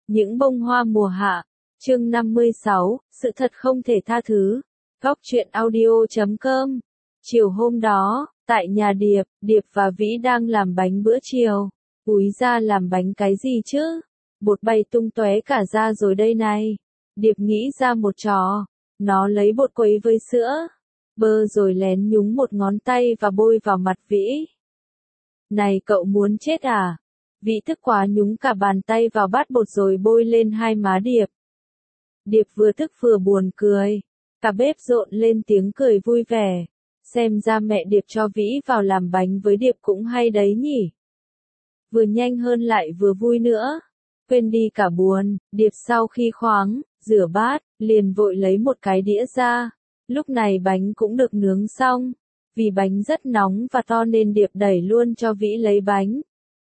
Những bông hoa mùa hạ, chương 56, sự thật không thể tha thứ. Góc truyện audio.com. Chiều hôm đó, tại nhà Điệp và Vĩ đang làm bánh bữa chiều. Úi ra làm bánh cái gì chứ? Bột bay tung tóe cả ra rồi đây này. Điệp nghĩ ra một trò. Nó lấy bột quấy với sữa, bơ rồi lén nhúng một ngón tay và bôi vào mặt Vĩ. Này cậu muốn chết à? Vĩ tức quá nhúng cả bàn tay vào bát bột rồi bôi lên hai má Điệp. Điệp vừa tức vừa buồn cười. Cả bếp rộn lên tiếng cười vui vẻ. Xem ra mẹ Điệp cho Vĩ vào làm bánh với Điệp cũng hay đấy nhỉ. Vừa nhanh hơn lại vừa vui nữa. Quên đi cả buồn, Điệp sau khi khoáng, rửa bát, liền vội lấy một cái đĩa ra. Lúc này bánh cũng được nướng xong. Vì bánh rất nóng và to nên Điệp đẩy luôn cho Vĩ lấy bánh.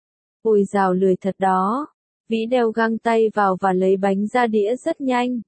Ôi dào lười thật đó. Vĩ đeo găng tay vào và lấy bánh ra đĩa rất nhanh.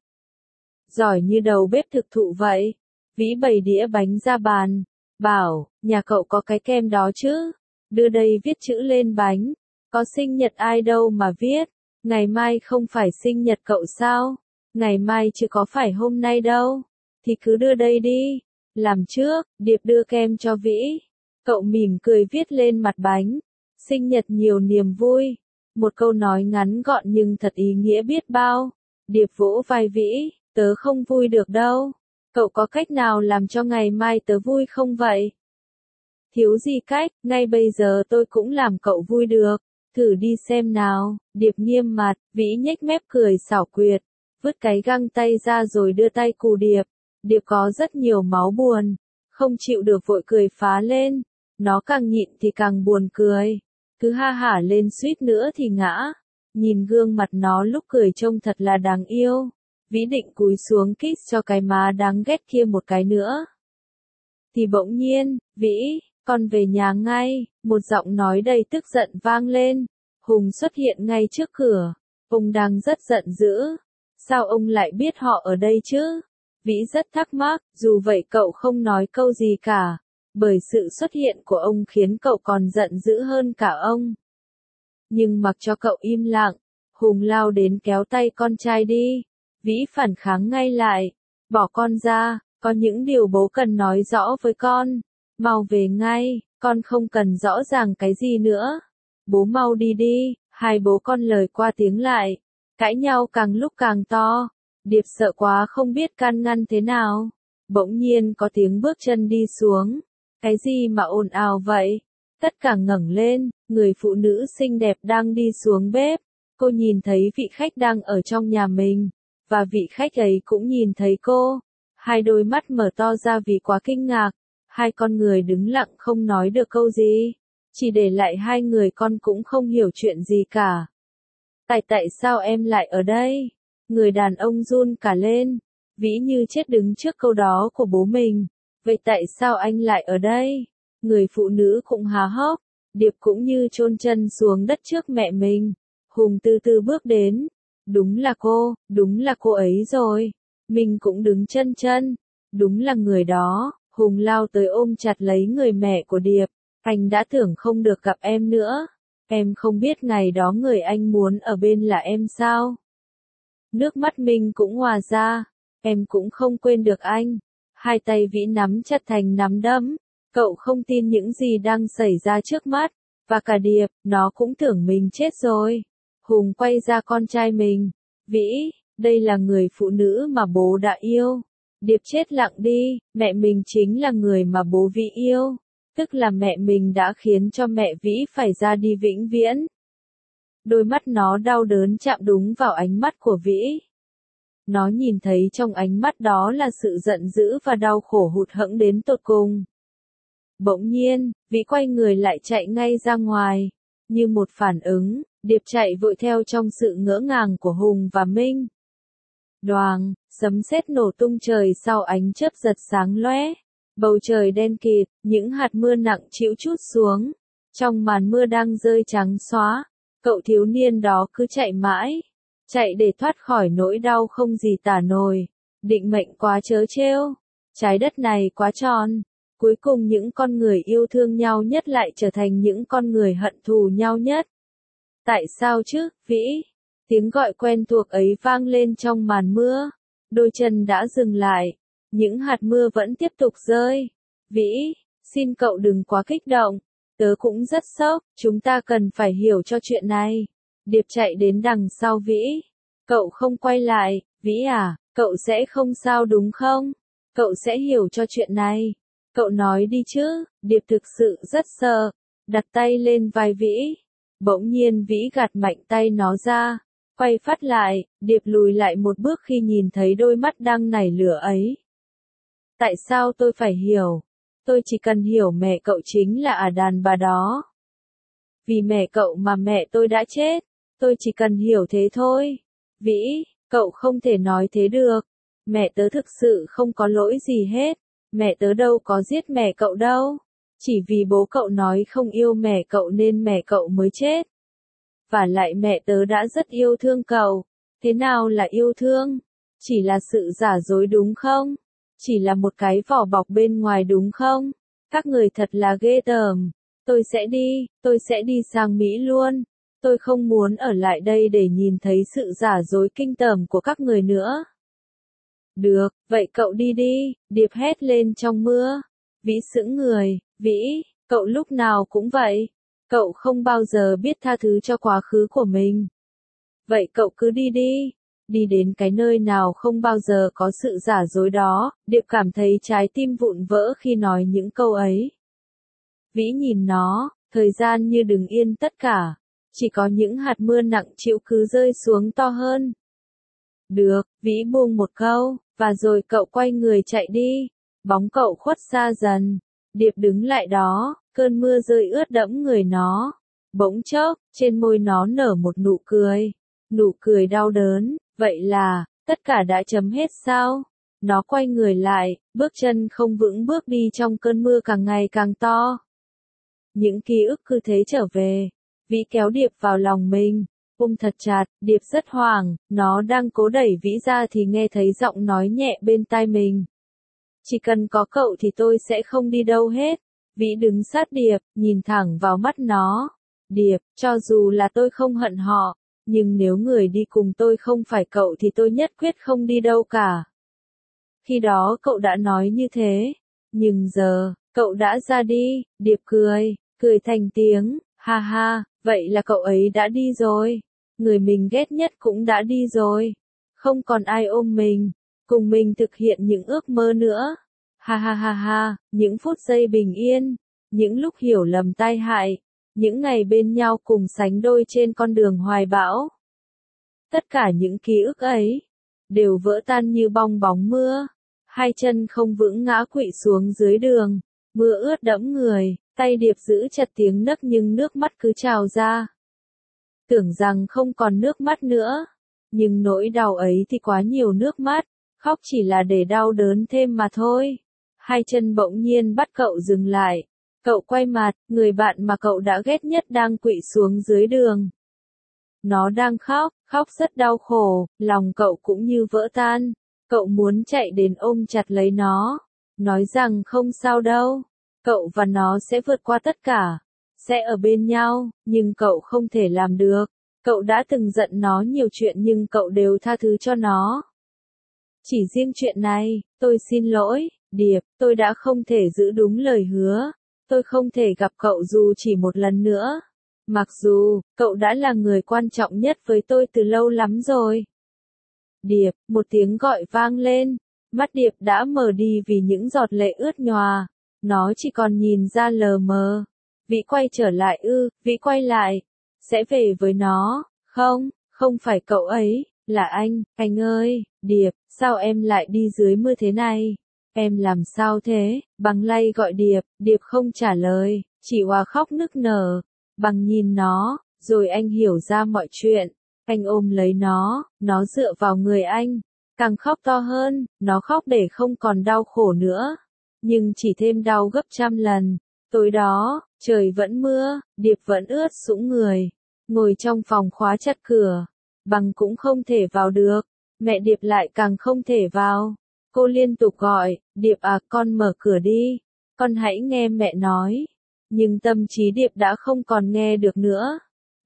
Giỏi như đầu bếp thực thụ vậy. Vĩ bày đĩa bánh ra bàn. Bảo, nhà cậu có cái kem đó chứ? Đưa đây viết chữ lên bánh. Có sinh nhật ai đâu mà viết. Ngày mai không phải sinh nhật cậu sao? Ngày mai chứ có phải hôm nay đâu. Thì cứ đưa đây đi. Làm trước, Điệp đưa kem cho Vĩ. Cậu mỉm cười viết lên mặt bánh. Sinh nhật nhiều niềm vui. Một câu nói ngắn gọn nhưng thật ý nghĩa biết bao. Điệp vỗ vai Vĩ, tớ không vui được đâu. Cậu có cách nào làm cho ngày mai tớ vui không vậy? Thiếu gì cách, ngay bây giờ tôi cũng làm cậu vui được. Thử đi xem nào. Điệp nghiêm mặt, Vĩ nhếch mép cười xảo quyệt. Vứt cái găng tay ra rồi đưa tay cù Điệp. Điệp có rất nhiều máu buồn. Không chịu được vội cười phá lên. Nó càng nhịn thì càng buồn cười. Cứ ha hả lên suýt nữa thì ngã. Nhìn gương mặt nó lúc cười trông thật là đáng yêu. Vĩ định cúi xuống kiss cho cái má đáng ghét kia một cái nữa. Thì bỗng nhiên, Vĩ, con về nhà ngay, một giọng nói đầy tức giận vang lên. Hùng xuất hiện ngay trước cửa. Ông đang rất giận dữ. Sao ông lại biết họ ở đây chứ? Vĩ rất thắc mắc, dù vậy cậu không nói câu gì cả. Bởi sự xuất hiện của ông khiến cậu còn giận dữ hơn cả ông. Nhưng mặc cho cậu im lặng, Hùng lao đến kéo tay con trai đi. Vĩ phản kháng ngay lại. Bỏ con ra, có những điều bố cần nói rõ với con. Mau về ngay, con không cần rõ ràng cái gì nữa. Bố mau đi đi, hai bố con lời qua tiếng lại. Cãi nhau càng lúc càng to. Điệp sợ quá không biết can ngăn thế nào. Bỗng nhiên có tiếng bước chân đi xuống. Cái gì mà ồn ào vậy? Tất cả ngẩng lên, người phụ nữ xinh đẹp đang đi xuống bếp. Cô nhìn thấy vị khách đang ở trong nhà mình. Và vị khách ấy cũng nhìn thấy cô. Hai đôi mắt mở to ra vì quá kinh ngạc. Hai con người đứng lặng không nói được câu gì. Chỉ để lại hai người con cũng không hiểu chuyện gì cả. Tại sao em lại ở đây? Người đàn ông run cả lên. Vĩ như chết đứng trước câu đó của bố mình. Vậy tại sao anh lại ở đây? Người phụ nữ cũng há hốc. Điệp cũng như chôn chân xuống đất trước mẹ mình. Hùng từ từ bước đến. Đúng là cô ấy rồi. Mình cũng đứng chân. Đúng là người đó. Hùng lao tới ôm chặt lấy người mẹ của Điệp. Anh đã tưởng không được gặp em nữa. Em không biết ngày đó người anh muốn ở bên là em sao? Nước mắt mình cũng hòa ra. Em cũng không quên được anh. Hai tay Vĩ nắm chặt thành nắm đấm. Cậu không tin những gì đang xảy ra trước mắt. Và cả Điệp, nó cũng tưởng mình chết rồi. Hùng quay ra con trai mình. Vĩ, đây là người phụ nữ mà bố đã yêu. Điệp chết lặng đi, mẹ mình chính là người mà bố Vĩ yêu. Tức là mẹ mình đã khiến cho mẹ Vĩ phải ra đi vĩnh viễn. Đôi mắt nó đau đớn chạm đúng vào ánh mắt của Vĩ. Nó nhìn thấy trong ánh mắt đó là sự giận dữ và đau khổ hụt hẫng đến tột cùng. Bỗng nhiên, Vĩ quay người lại chạy ngay ra ngoài. Như một phản ứng, Điệp chạy vội theo trong sự ngỡ ngàng của Hùng và Minh. Đoàng, sấm sét nổ tung trời sau ánh chớp giật sáng lóe. Bầu trời đen kịt, những hạt mưa nặng trĩu trút xuống. Trong màn mưa đang rơi trắng xóa, cậu thiếu niên đó cứ chạy mãi. Chạy để thoát khỏi nỗi đau không gì tả nổi. Định mệnh quá trớ trêu. Trái đất này quá tròn. Cuối cùng những con người yêu thương nhau nhất lại trở thành những con người hận thù nhau nhất. Tại sao chứ, Vĩ? Tiếng gọi quen thuộc ấy vang lên trong màn mưa. Đôi chân đã dừng lại. Những hạt mưa vẫn tiếp tục rơi. Vĩ, xin cậu đừng quá kích động. Tớ cũng rất sốc, chúng ta cần phải hiểu cho chuyện này. Điệp chạy đến đằng sau Vĩ. Cậu không quay lại, Vĩ à, cậu sẽ không sao đúng không? Cậu sẽ hiểu cho chuyện này. Cậu nói đi chứ, Điệp thực sự rất sợ. Đặt tay lên vai Vĩ. Bỗng nhiên Vĩ gạt mạnh tay nó ra. Quay phát lại, Điệp lùi lại một bước khi nhìn thấy đôi mắt đang nảy lửa ấy. Tại sao tôi phải hiểu? Tôi chỉ cần hiểu mẹ cậu chính là đàn bà đó. Vì mẹ cậu mà mẹ tôi đã chết. Tôi chỉ cần hiểu thế thôi. Vĩ, cậu không thể nói thế được. Mẹ tớ thực sự không có lỗi gì hết. Mẹ tớ đâu có giết mẹ cậu đâu. Chỉ vì bố cậu nói không yêu mẹ cậu nên mẹ cậu mới chết. Và lại mẹ tớ đã rất yêu thương cậu. Thế nào là yêu thương? Chỉ là sự giả dối đúng không? Chỉ là một cái vỏ bọc bên ngoài đúng không? Các người thật là ghê tởm. Tôi sẽ đi sang Mỹ luôn. Tôi không muốn ở lại đây để nhìn thấy sự giả dối kinh tởm của các người nữa. Được, vậy cậu đi đi, Điệp hét lên trong mưa. Vĩ sững người, Vĩ, cậu lúc nào cũng vậy. Cậu không bao giờ biết tha thứ cho quá khứ của mình. Vậy cậu cứ đi đi. Đi đến cái nơi nào không bao giờ có sự giả dối đó, Điệp cảm thấy trái tim vụn vỡ khi nói những câu ấy. Vĩ nhìn nó, thời gian như đứng yên tất cả. Chỉ có những hạt mưa nặng trĩu cứ rơi xuống to hơn. Được, Vĩ buông một câu, và rồi cậu quay người chạy đi. Bóng cậu khuất xa dần. Điệp đứng lại đó, cơn mưa rơi ướt đẫm người nó. Bỗng chốc, trên môi nó nở một nụ cười. Nụ cười đau đớn, vậy là, tất cả đã chấm hết sao? Nó quay người lại, bước chân không vững bước đi trong cơn mưa càng ngày càng to. Những ký ức cứ thế trở về. Vĩ kéo Điệp vào lòng mình, ôm thật chặt, Điệp rất hoảng, nó đang cố đẩy Vĩ ra thì nghe thấy giọng nói nhẹ bên tai mình. Chỉ cần có cậu thì tôi sẽ không đi đâu hết. Vĩ đứng sát Điệp, nhìn thẳng vào mắt nó. Điệp, cho dù là tôi không hận họ, nhưng nếu người đi cùng tôi không phải cậu thì tôi nhất quyết không đi đâu cả. Khi đó cậu đã nói như thế, nhưng giờ, cậu đã ra đi. Điệp cười thành tiếng, ha ha, vậy là cậu ấy đã đi rồi. Người mình ghét nhất cũng đã đi rồi. Không còn ai ôm mình, cùng mình thực hiện những ước mơ nữa. Ha ha ha ha, những phút giây bình yên, những lúc hiểu lầm tai hại, những ngày bên nhau cùng sánh đôi trên con đường hoài bão. Tất cả những ký ức ấy, đều vỡ tan như bong bóng mưa. Hai chân không vững ngã quỵ xuống dưới đường. Mưa ướt đẫm người, tay Điệp giữ chặt tiếng nấc nhưng nước mắt cứ trào ra. Tưởng rằng không còn nước mắt nữa. Nhưng nỗi đau ấy thì quá nhiều nước mắt. Khóc chỉ là để đau đớn thêm mà thôi. Hai chân bỗng nhiên bắt cậu dừng lại. Cậu quay mặt, người bạn mà cậu đã ghét nhất đang quỵ xuống dưới đường. Nó đang khóc rất đau khổ, lòng cậu cũng như vỡ tan. Cậu muốn chạy đến ôm chặt lấy nó, nói rằng không sao đâu. Cậu và nó sẽ vượt qua tất cả, sẽ ở bên nhau, nhưng cậu không thể làm được. Cậu đã từng giận nó nhiều chuyện nhưng cậu đều tha thứ cho nó. Chỉ riêng chuyện này, tôi xin lỗi, Điệp, tôi đã không thể giữ đúng lời hứa. Tôi không thể gặp cậu dù chỉ một lần nữa. Mặc dù, cậu đã là người quan trọng nhất với tôi từ lâu lắm rồi. Điệp, một tiếng gọi vang lên. Mắt Điệp đã mờ đi vì những giọt lệ ướt nhòa. Nó chỉ còn nhìn ra lờ mờ. Vĩ quay trở lại Vĩ quay lại. Sẽ về với nó, không phải cậu ấy, là anh ơi, Điệp, sao em lại đi dưới mưa thế này? Em làm sao thế? Bằng lay gọi Điệp, Điệp không trả lời, chỉ òa khóc nức nở. Bằng nhìn nó, rồi anh hiểu ra mọi chuyện. Anh ôm lấy nó dựa vào người anh. Càng khóc to hơn, nó khóc để không còn đau khổ nữa. Nhưng chỉ thêm đau gấp trăm lần. Tối đó, trời vẫn mưa, Điệp vẫn ướt sũng người. Ngồi trong phòng khóa chặt cửa. Bằng cũng không thể vào được. Mẹ Điệp lại càng không thể vào. Cô liên tục gọi, Điệp à con mở cửa đi. Con hãy nghe mẹ nói. Nhưng tâm trí Điệp đã không còn nghe được nữa.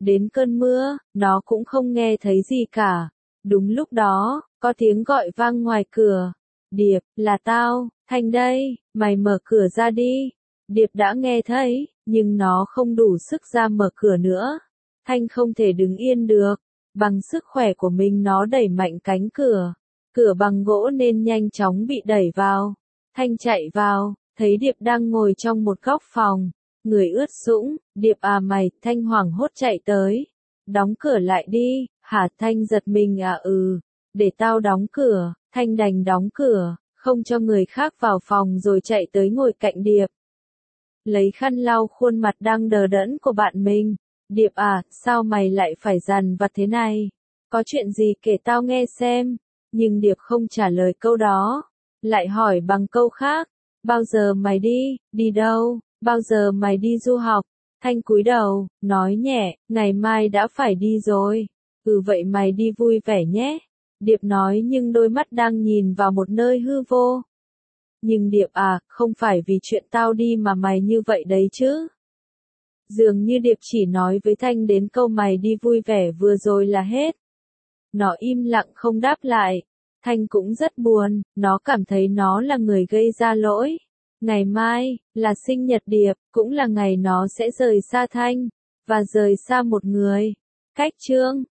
đến cơn mưa, nó cũng không nghe thấy gì cả. Đúng lúc đó, có tiếng gọi vang ngoài cửa. Điệp, là tao, Thanh đây, mày mở cửa ra đi. Điệp đã nghe thấy, nhưng nó không đủ sức ra mở cửa nữa. Thanh không thể đứng yên được. Bằng sức khỏe của mình nó đẩy mạnh cánh cửa. Cửa bằng gỗ nên nhanh chóng bị đẩy vào. Thanh chạy vào, thấy Điệp đang ngồi trong một góc phòng. Người ướt sũng, Điệp à mày, Thanh hoảng hốt chạy tới. Đóng cửa lại đi, hả? Thanh giật mình à? Để tao đóng cửa. Thanh đành đóng cửa, không cho người khác vào phòng rồi chạy tới ngồi cạnh Điệp. Lấy khăn lau khuôn mặt đang đờ đẫn của bạn mình. Điệp à, sao mày lại phải dằn vặt thế này? Có chuyện gì kể tao nghe xem. Nhưng Điệp không trả lời câu đó. Lại hỏi bằng câu khác. Bao giờ mày đi? Đi đâu? Bao giờ mày đi du học? Thanh cúi đầu, nói nhẹ, ngày mai đã phải đi rồi. Vậy mày đi vui vẻ nhé. Điệp nói nhưng đôi mắt đang nhìn vào một nơi hư vô. Nhưng Điệp à, không phải vì chuyện tao đi mà mày như vậy đấy chứ. Dường như Điệp chỉ nói với Thanh đến câu mày đi vui vẻ vừa rồi là hết. Nó im lặng không đáp lại. Thanh cũng rất buồn, nó cảm thấy nó là người gây ra lỗi. Ngày mai, là sinh nhật Điệp, cũng là ngày nó sẽ rời xa Thanh, và rời xa một người. Cách chương